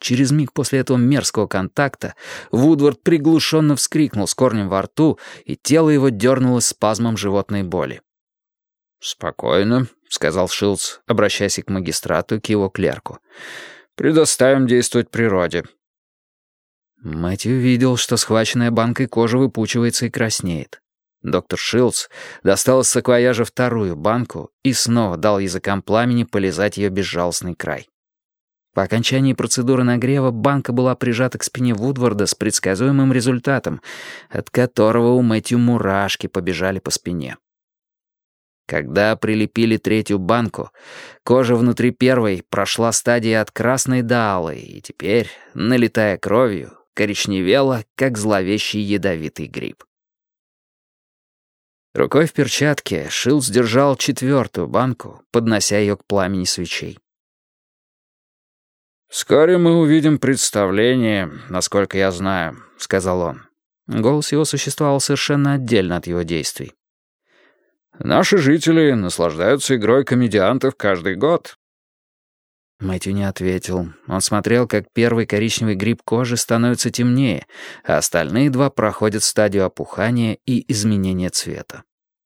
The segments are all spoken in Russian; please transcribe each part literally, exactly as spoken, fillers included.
Через миг после этого мерзкого контакта Вудвард приглушенно вскрикнул с корнем во рту, и тело его дернулось спазмом животной боли. «Спокойно», — сказал Шилдс, обращаясь и к магистрату, и к его клерку. «Предоставим действовать природе». Мэтью видел, что схваченная банкой кожа выпучивается и краснеет. Доктор Шилдс достал из саквояжа вторую банку и снова дал языкам пламени полизать ее безжалостный край. По окончании процедуры нагрева банка была прижата к спине Вудварда с предсказуемым результатом, от которого у Мэтью мурашки побежали по спине. Когда прилепили третью банку, кожа внутри первой прошла стадии от красной до алой, и теперь, налитая кровью, коричневела, как зловещий ядовитый гриб. Рукой в перчатке Шилдс держал четвертую банку, поднося ее к пламени свечей. «Вскоре мы увидим представление, насколько я знаю», — сказал он. Голос его существовал совершенно отдельно от его действий. «Наши жители наслаждаются игрой комедиантов каждый год». Мэтью не ответил. Он смотрел, как первый коричневый гриб кожи становится темнее, а остальные два проходят стадию опухания и изменения цвета.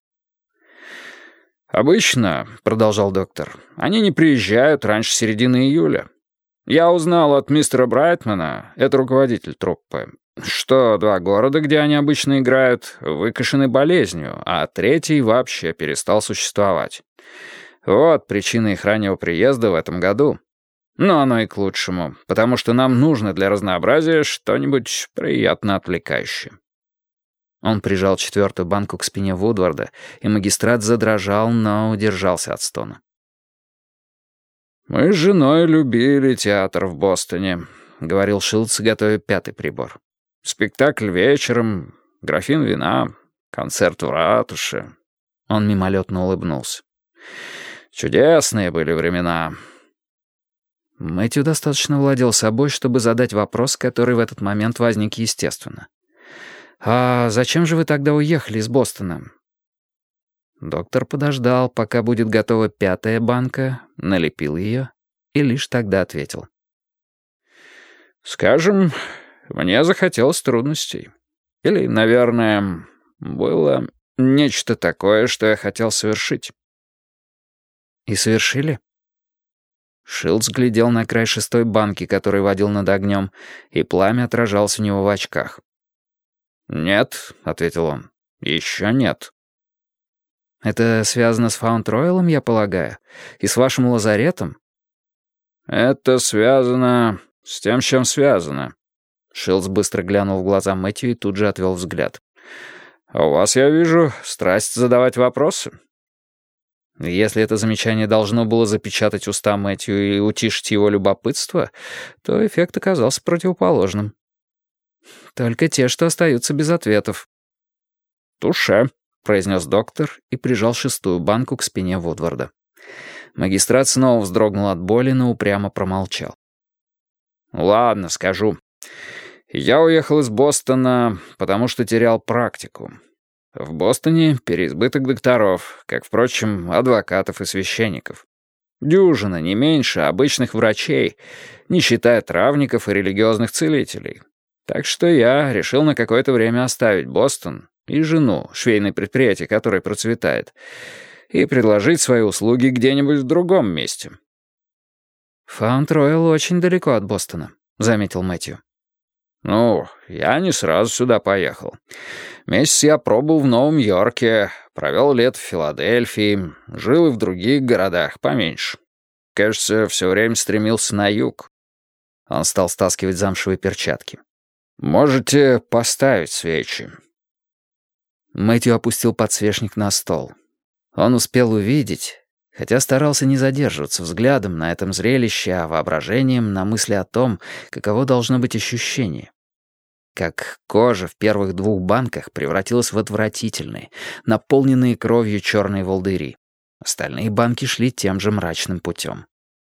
«Обычно, — продолжал доктор, — они не приезжают раньше середины июля. Я узнал от мистера Брайтмана, это руководитель труппы, что два города, где они обычно играют, выкошены болезнью, а третий вообще перестал существовать. Вот причина их раннего приезда в этом году. Но оно и к лучшему, потому что нам нужно для разнообразия что-нибудь приятно отвлекающее». Он прижал четвертую банку к спине Вудварда, и магистрат задрожал, но удержался от стона. «Мы с женой любили театр в Бостоне», — говорил Шилдс, готовя пятый прибор. «Спектакль вечером, графин вина, концерт в ратуше». Он мимолетно улыбнулся. «Чудесные были времена». Мэтью достаточно владел собой, чтобы задать вопрос, который в этот момент возник естественно. «А зачем же вы тогда уехали из Бостона?» Доктор подождал, пока будет готова пятая банка, налепил ее и лишь тогда ответил. «Скажем, мне захотелось трудностей. Или, наверное, было нечто такое, что я хотел совершить». «И совершили?» Шилдс глядел на край шестой банки, который водил над огнем, и пламя отражалось у него в очках. «Нет», — ответил он, — «еще нет». «Это связано с Фаунд-Ройлом, я полагаю? И с вашим лазаретом?» «Это связано с тем, с чем связано». Шилдс быстро глянул в глаза Мэтью и тут же отвел взгляд. «А у вас, я вижу, страсть задавать вопросы». Если это замечание должно было запечатать уста Мэтью и утишить его любопытство, то эффект оказался противоположным. «Только те, что остаются без ответов». «Туше», — произнес доктор и прижал шестую банку к спине Вудварда. Магистрат снова вздрогнул от боли, но упрямо промолчал. «Ладно, скажу. Я уехал из Бостона, потому что терял практику. В Бостоне переизбыток докторов, как, впрочем, адвокатов и священников. Дюжина, не меньше, обычных врачей, не считая травников и религиозных целителей. Так что я решил на какое-то время оставить Бостон и жену, швейное предприятие, которое процветает, и предложить свои услуги где-нибудь в другом месте». «Фаунд-Ройл очень далеко от Бостона», — заметил Мэтью. «Ну, я не сразу сюда поехал. Месяц я пробыл в Новом Йорке, провел лето в Филадельфии, жил и в других городах поменьше. Кажется, все время стремился на юг». Он стал стаскивать замшевые перчатки. «Можете поставить свечи». Мэтью опустил подсвечник на стол. Он успел увидеть, хотя старался не задерживаться взглядом на этом зрелище, а воображением на мысли о том, каково должно быть ощущение. Как кожа в первых двух банках превратилась в отвратительные, наполненные кровью черные волдыри. Остальные банки шли тем же мрачным путем.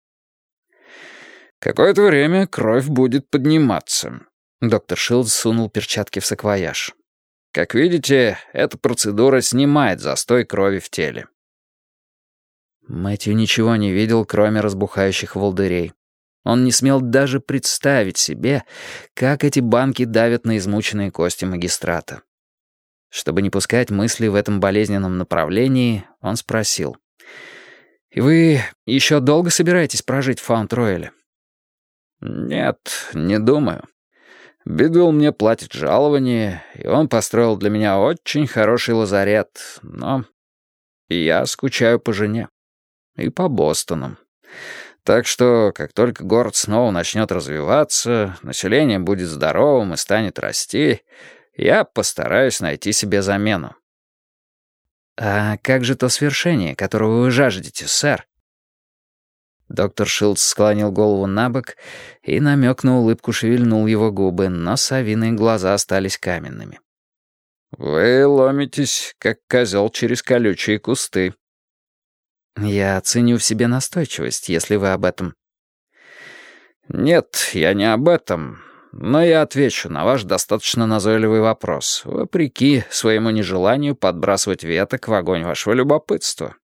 «Какое-то время кровь будет подниматься». Доктор Шилдс сунул перчатки в саквояж. «Как видите, эта процедура снимает застой крови в теле». Мэтью ничего не видел, кроме разбухающих волдырей. Он не смел даже представить себе, как эти банки давят на измученные кости магистрата. Чтобы не пускать мысли в этом болезненном направлении, он спросил: «И вы еще долго собираетесь прожить в Фаунд-Рояле?» «Нет, не думаю. Бидвелл мне платит жалование, и он построил для меня очень хороший лазарет, но я скучаю по жене и по Бостону. Так что, как только город снова начнет развиваться, население будет здоровым и станет расти, я постараюсь найти себе замену». «А как же то свершение, которого вы жаждете, сэр?» Доктор Шилдс склонил голову на бок, и намек на улыбку шевельнул его губы, но совиные глаза остались каменными. «Вы ломитесь, как козел через колючие кусты». «Я ценю в себе настойчивость, если вы об этом». «Нет, я не об этом, но я отвечу на ваш достаточно назойливый вопрос, вопреки своему нежеланию подбрасывать веток в огонь вашего любопытства.